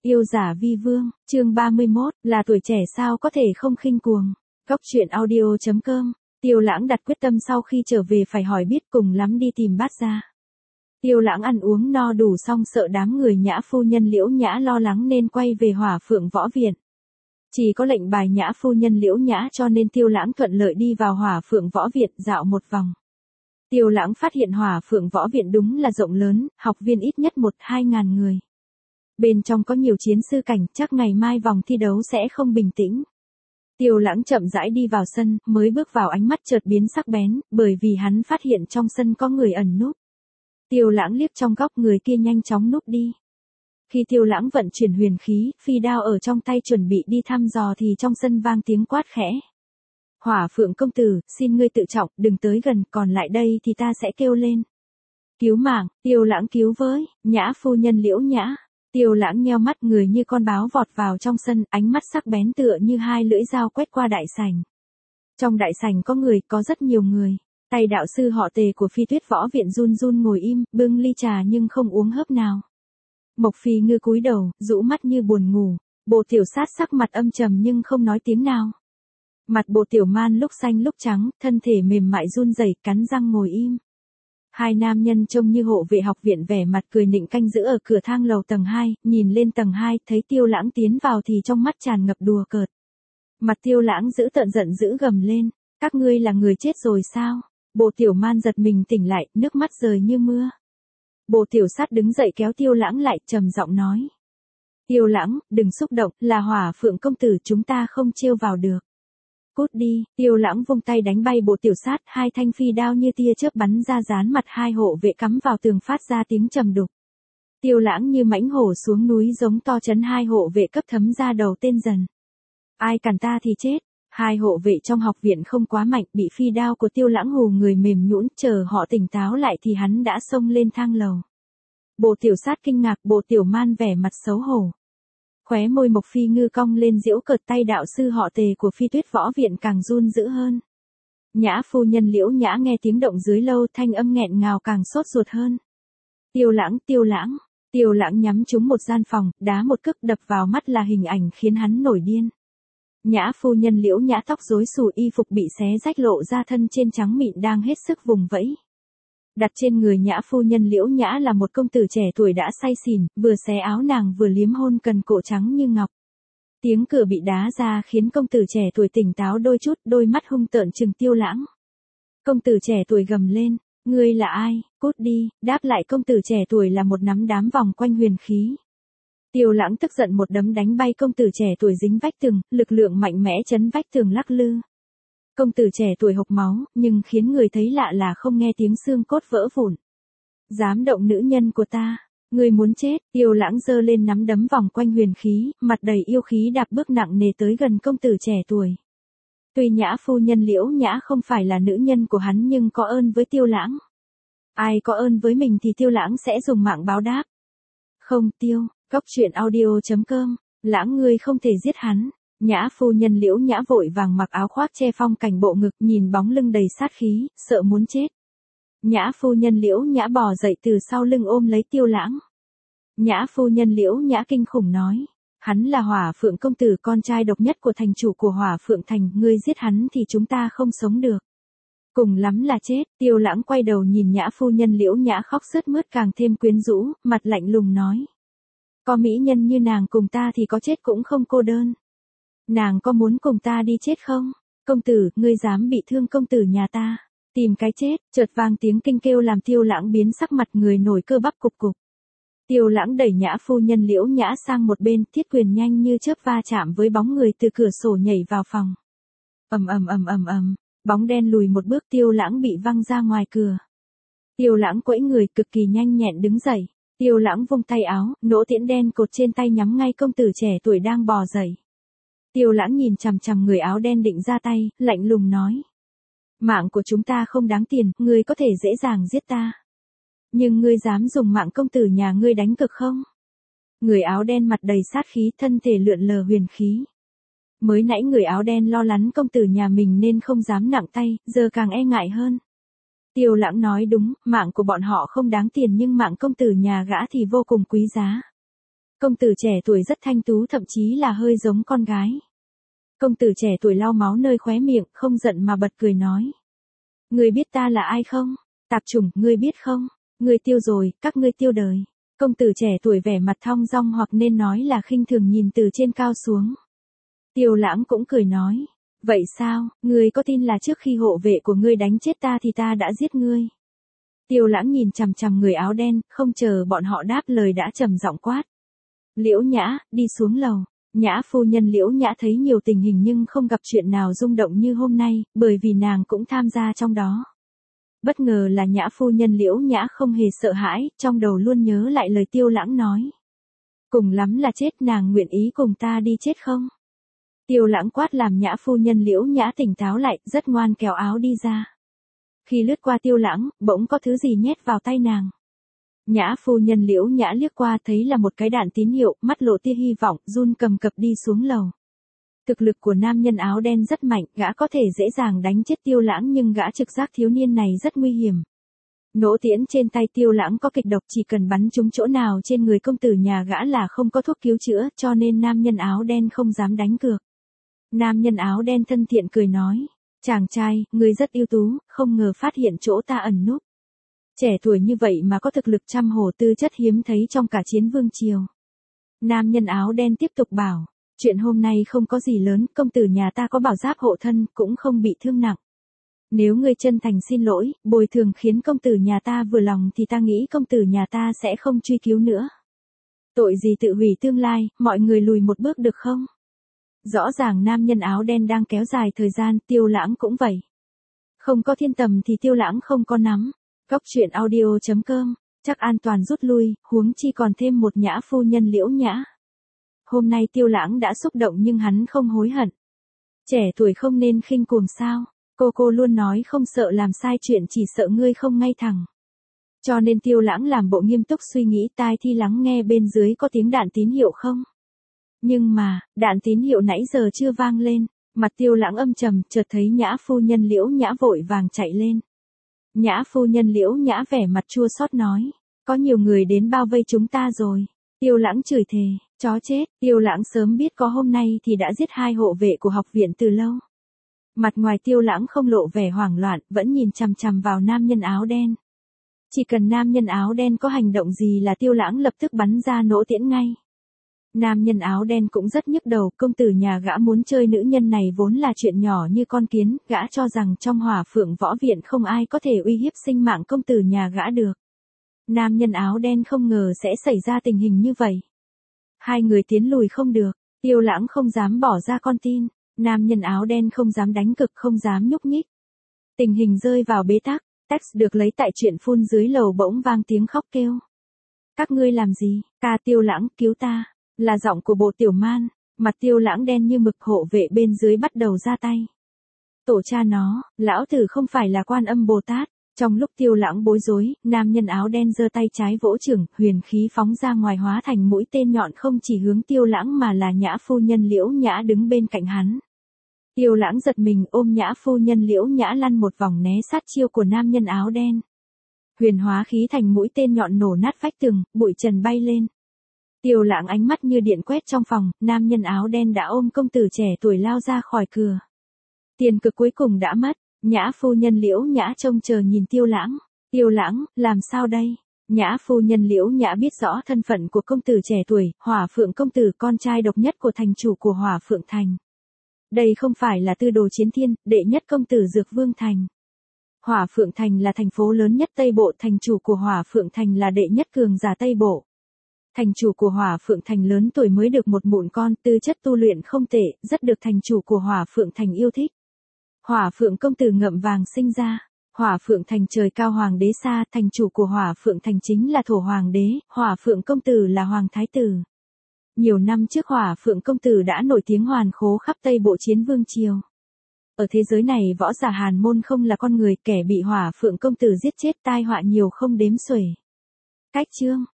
Yêu giả vi vương, chương 31, là tuổi trẻ sao có thể không khinh cuồng. Góc truyện audio.com, Tiêu Lãng đặt quyết tâm sau khi trở về phải hỏi biết cùng lắm đi tìm Bát Gia. Tiêu Lãng ăn uống no đủ xong sợ đám người Nhã phu nhân Liễu Nhã lo lắng nên quay về Hỏa Phượng Võ Viện. Chỉ có lệnh bài Nhã phu nhân Liễu Nhã cho nên Tiêu Lãng thuận lợi đi vào Hỏa Phượng Võ Viện dạo một vòng. Tiêu Lãng phát hiện Hỏa Phượng Võ Viện đúng là rộng lớn, học viên ít nhất 1-2 ngàn người. Bên trong có nhiều chiến sư cảnh, chắc ngày mai vòng thi đấu sẽ không bình tĩnh. Tiêu Lãng chậm rãi đi vào sân, mới bước vào ánh mắt chợt biến sắc bén, bởi vì hắn phát hiện trong sân có người ẩn núp. Tiêu Lãng liếc trong góc, người kia nhanh chóng núp đi. Khi Tiêu Lãng vận chuyển huyền khí, phi đao ở trong tay chuẩn bị đi thăm dò thì trong sân vang tiếng quát khẽ. Hỏa Phượng công tử, xin ngươi tự trọng, đừng tới gần, còn lại đây thì ta sẽ kêu lên. Cứu mạng, Tiêu Lãng cứu với, Nhã phu nhân Liễu Nhã. Tiêu Lãng nheo mắt, người như con báo vọt vào trong sân, ánh mắt sắc bén tựa như hai lưỡi dao quét qua đại sảnh. Trong đại sảnh có người, có rất nhiều người. Tay đạo sư họ Tề của Phi Tuyết Võ Viện run run ngồi im, bưng ly trà nhưng không uống hớp nào. Mộc Phi Ngư cúi đầu, rũ mắt như buồn ngủ. Bộ Tiểu Sát sắc mặt âm trầm nhưng không nói tiếng nào. Mặt Bộ Tiểu Man lúc xanh lúc trắng, thân thể mềm mại run rẩy, cắn răng ngồi im. Hai nam nhân trông như hộ vệ học viện vẻ mặt cười nịnh canh giữ ở cửa thang lầu tầng 2, nhìn lên tầng 2, thấy Tiêu Lãng tiến vào thì trong mắt tràn ngập đùa cợt. Mặt Tiêu Lãng dữ tợn giận dữ gầm lên, các ngươi là người chết rồi sao? Bộ Tiểu Man giật mình tỉnh lại, nước mắt rơi như mưa. Bộ Tiểu Sát đứng dậy kéo Tiêu Lãng lại, trầm giọng nói. Tiêu Lãng, đừng xúc động, là Hỏa Phượng công tử, chúng ta không trêu vào được. Cút đi, Tiêu Lãng vung tay đánh bay Bộ Tiểu Sát, hai thanh phi đao như tia chớp bắn ra dán mặt hai hộ vệ cắm vào tường phát ra tiếng trầm đục. Tiêu Lãng như mãnh hổ xuống núi giống to chấn hai hộ vệ cấp thấm ra đầu tên dần. Ai cản ta thì chết. Hai hộ vệ trong học viện không quá mạnh, bị phi đao của Tiêu Lãng hù người mềm nhũn, chờ họ tỉnh táo lại thì hắn đã xông lên thang lầu. Bộ Tiểu Sát kinh ngạc, Bộ Tiểu Man vẻ mặt xấu hổ. Khóe môi Mộc Phi Ngư cong lên giễu cợt, tay đạo sư họ Tề của Phi Tuyết Võ Viện càng run dữ hơn. Nhã phu nhân Liễu Nhã nghe tiếng động dưới lâu, thanh âm nghẹn ngào càng sốt ruột hơn. Tiêu Lãng, Tiêu Lãng. Tiêu Lãng nhắm trúng một gian phòng, đá một cước đập vào mắt là hình ảnh khiến hắn nổi điên. Nhã phu nhân Liễu Nhã tóc rối xù, y phục bị xé rách lộ ra thân trên trắng mịn đang hết sức vùng vẫy. Đặt trên người Nhã phu nhân Liễu Nhã là một công tử trẻ tuổi đã say xỉn, vừa xé áo nàng vừa liếm hôn cần cổ trắng như ngọc. Tiếng cửa bị đá ra khiến công tử trẻ tuổi tỉnh táo đôi chút, đôi mắt hung tợn trừng Tiêu Lãng. Công tử trẻ tuổi gầm lên, ngươi là ai, cút đi, đáp lại công tử trẻ tuổi là một nắm đám vòng quanh huyền khí. Tiêu Lãng tức giận một đấm đánh bay công tử trẻ tuổi dính vách tường, lực lượng mạnh mẽ chấn vách tường lắc lư. Công tử trẻ tuổi hộc máu, nhưng khiến người thấy lạ là không nghe tiếng xương cốt vỡ vụn. Dám động nữ nhân của ta, ngươi muốn chết. Tiêu Lãng giơ lên nắm đấm vòng quanh huyền khí, mặt đầy yêu khí đạp bước nặng nề tới gần công tử trẻ tuổi. Tuy Nhã phu nhân Liễu Nhã không phải là nữ nhân của hắn nhưng có ơn với Tiêu Lãng. Ai có ơn với mình thì Tiêu Lãng sẽ dùng mạng báo đáp. Không Tiêu. Góc truyện audio.com, Lãng ngươi không thể giết hắn. Nhã phu nhân Liễu Nhã vội vàng mặc áo khoác che phong cảnh bộ ngực, nhìn bóng lưng đầy sát khí, sợ muốn chết. Nhã phu nhân Liễu Nhã bò dậy từ sau lưng ôm lấy Tiêu Lãng. Nhã phu nhân Liễu Nhã kinh khủng nói, hắn là Hỏa Phượng công tử, con trai độc nhất của thành chủ của Hỏa Phượng thành, ngươi giết hắn thì chúng ta không sống được. Cùng lắm là chết. Tiêu Lãng quay đầu nhìn Nhã phu nhân Liễu Nhã khóc sướt mướt càng thêm quyến rũ, mặt lạnh lùng nói. Có mỹ nhân như nàng cùng ta thì có chết cũng không cô đơn. Nàng có muốn cùng ta đi chết không? Công tử, ngươi dám bị thương công tử nhà ta. Tìm cái chết, chợt vang tiếng kinh kêu làm Tiêu Lãng biến sắc, mặt người nổi cơ bắp cục cục. Tiêu Lãng đẩy Nhã phu nhân Liễu Nhã sang một bên, thiết quyền nhanh như chớp va chạm với bóng người từ cửa sổ nhảy vào phòng. Bóng đen lùi một bước, Tiêu Lãng bị văng ra ngoài cửa. Tiêu Lãng quẫy người cực kỳ nhanh nhẹn đứng dậy. Tiêu Lãng vung tay áo, nỗ tiễn đen cột trên tay nhắm ngay công tử trẻ tuổi đang bò dậy. Tiêu Lãng nhìn chằm chằm người áo đen định ra tay, lạnh lùng nói. Mạng của chúng ta không đáng tiền, ngươi có thể dễ dàng giết ta. Nhưng ngươi dám dùng mạng công tử nhà ngươi đánh cược không? Người áo đen mặt đầy sát khí, thân thể lượn lờ huyền khí. Mới nãy người áo đen lo lắng công tử nhà mình nên không dám nặng tay, giờ càng e ngại hơn. Tiêu Lãng nói đúng, mạng của bọn họ không đáng tiền nhưng mạng công tử nhà gã thì vô cùng quý giá. Công tử trẻ tuổi rất thanh tú, thậm chí là hơi giống con gái. Công tử trẻ tuổi lau máu nơi khóe miệng, không giận mà bật cười nói. Ngươi biết ta là ai không? Tạp chủng, ngươi biết không? Ngươi tiêu rồi, các ngươi tiêu đời. Công tử trẻ tuổi vẻ mặt thong dong, hoặc nên nói là khinh thường nhìn từ trên cao xuống. Tiêu Lãng cũng cười nói. Vậy sao, ngươi có tin là trước khi hộ vệ của ngươi đánh chết ta thì ta đã giết ngươi? Tiêu Lãng nhìn chằm chằm người áo đen, không chờ bọn họ đáp lời đã trầm giọng quát. Liễu Nhã, đi xuống lầu. Nhã phu nhân Liễu Nhã thấy nhiều tình hình nhưng không gặp chuyện nào rung động như hôm nay, bởi vì nàng cũng tham gia trong đó. Bất ngờ là Nhã phu nhân Liễu Nhã không hề sợ hãi, trong đầu luôn nhớ lại lời Tiêu Lãng nói. Cùng lắm là chết, nàng nguyện ý cùng ta đi chết không? Tiêu Lãng quát làm Nhã phu nhân Liễu Nhã tỉnh táo lại, rất ngoan kéo áo đi ra. Khi lướt qua Tiêu Lãng, bỗng có thứ gì nhét vào tay nàng. Nhã phu nhân Liễu Nhã liếc qua thấy là một cái đạn tín hiệu, mắt lộ tia hy vọng, run cầm cập đi xuống lầu. Thực lực của nam nhân áo đen rất mạnh, gã có thể dễ dàng đánh chết Tiêu Lãng, nhưng gã trực giác thiếu niên này rất nguy hiểm. Nỗ tiễn trên tay Tiêu Lãng có kịch độc, chỉ cần bắn trúng chỗ nào trên người công tử nhà gã là không có thuốc cứu chữa, cho nên nam nhân áo đen không dám đánh cược. Nam nhân áo đen thân thiện cười nói. Chàng trai, ngươi rất ưu tú, không ngờ phát hiện chỗ ta ẩn núp. Trẻ tuổi như vậy mà có thực lực trăm hồ, tư chất hiếm thấy trong cả chiến vương triều. Nam nhân áo đen tiếp tục bảo. Chuyện hôm nay không có gì lớn, công tử nhà ta có bảo giáp hộ thân, cũng không bị thương nặng. Nếu ngươi chân thành xin lỗi, bồi thường khiến công tử nhà ta vừa lòng thì ta nghĩ công tử nhà ta sẽ không truy cứu nữa. Tội gì tự hủy tương lai, mọi người lùi một bước được không? Rõ ràng nam nhân áo đen đang kéo dài thời gian, Tiêu Lãng cũng vậy. Không có thiên tầm thì Tiêu Lãng không có nắm. Góc truyện audio.com, chắc an toàn rút lui, huống chi còn thêm một Nhã phu nhân Liễu Nhã. Hôm nay Tiêu Lãng đã xúc động nhưng hắn không hối hận. Trẻ tuổi không nên khinh cuồng sao? Cô luôn nói không sợ làm sai chuyện, chỉ sợ ngươi không ngay thẳng. Cho nên Tiêu Lãng làm bộ nghiêm túc suy nghĩ, tai thi lắng nghe bên dưới có tiếng đạn tín hiệu không? Nhưng mà, đạn tín hiệu nãy giờ chưa vang lên. Mặt Tiêu Lãng âm trầm, chợt thấy Nhã phu nhân Liễu Nhã vội vàng chạy lên. Nhã phu nhân Liễu Nhã vẻ mặt chua xót nói. Có nhiều người đến bao vây chúng ta rồi. Tiêu Lãng chửi thề. Chó chết. Tiêu Lãng sớm biết có hôm nay thì đã giết 2 hộ vệ của học viện từ lâu. Mặt ngoài Tiêu Lãng không lộ vẻ hoảng loạn, vẫn nhìn chằm chằm vào nam nhân áo đen. Chỉ cần nam nhân áo đen có hành động gì là Tiêu Lãng lập tức bắn ra nỗ tiễn ngay. Nam nhân áo đen cũng rất nhức đầu, công tử nhà gã muốn chơi nữ nhân này vốn là chuyện nhỏ như con kiến, gã cho rằng trong Hỏa Phượng võ viện không ai có thể uy hiếp sinh mạng công tử nhà gã được. Nam nhân áo đen không ngờ sẽ xảy ra tình hình như vậy. 2 người tiến lùi không được, Tiêu Lãng không dám bỏ ra con tin, nam nhân áo đen không dám đánh cực, không dám nhúc nhích. Tình hình rơi vào bế tắc, text được lấy tại truyện phun dưới lầu bỗng vang tiếng khóc kêu. Các ngươi làm gì? Ca Tiêu Lãng, cứu ta. Là giọng của Bộ Tiểu Man, mặt Tiêu Lãng đen như mực, hộ vệ bên dưới bắt đầu ra tay. Tổ cha nó, lão tử không phải là Quan Âm Bồ Tát. Trong lúc Tiêu Lãng bối rối, nam nhân áo đen giơ tay trái vỗ chưởng, huyền khí phóng ra ngoài hóa thành mũi tên nhọn, không chỉ hướng Tiêu Lãng mà là Nhã phu nhân Liễu Nhã đứng bên cạnh hắn. Tiêu Lãng giật mình ôm Nhã phu nhân Liễu Nhã lăn một vòng né sát chiêu của nam nhân áo đen. Huyền hóa khí thành mũi tên nhọn nổ nát vách tường, bụi trần bay lên. Tiêu Lãng ánh mắt như điện quét trong phòng, nam nhân áo đen đã ôm công tử trẻ tuổi lao ra khỏi cửa. Tiền cực cuối cùng đã mất, Nhã phu nhân Liễu Nhã trông chờ nhìn Tiêu Lãng. Tiêu Lãng, làm sao đây? Nhã phu nhân Liễu Nhã biết rõ thân phận của công tử trẻ tuổi, Hỏa Phượng công tử, con trai độc nhất của thành chủ của Hỏa Phượng thành. Đây không phải là Tư Đồ Chiến Thiên, đệ nhất công tử Dược Vương thành. Hỏa Phượng thành là thành phố lớn nhất Tây Bộ, thành chủ của Hỏa Phượng thành là đệ nhất cường giả Tây Bộ. Thành chủ của Hỏa Phượng thành lớn tuổi mới được một mụn con, tư chất tu luyện không tệ, rất được thành chủ của Hỏa Phượng thành yêu thích. Hỏa Phượng công tử ngậm vàng sinh ra. Hỏa Phượng thành trời cao hoàng đế xa, thành chủ của Hỏa Phượng thành chính là Thổ hoàng đế, Hỏa Phượng công tử là hoàng thái tử. Nhiều năm trước Hỏa Phượng công tử đã nổi tiếng hoàn khố khắp Tây Bộ chiến vương triều. Ở thế giới này võ giả hàn môn không là con người, kẻ bị Hỏa Phượng công tử giết chết tai họa nhiều không đếm xuể. Cách chương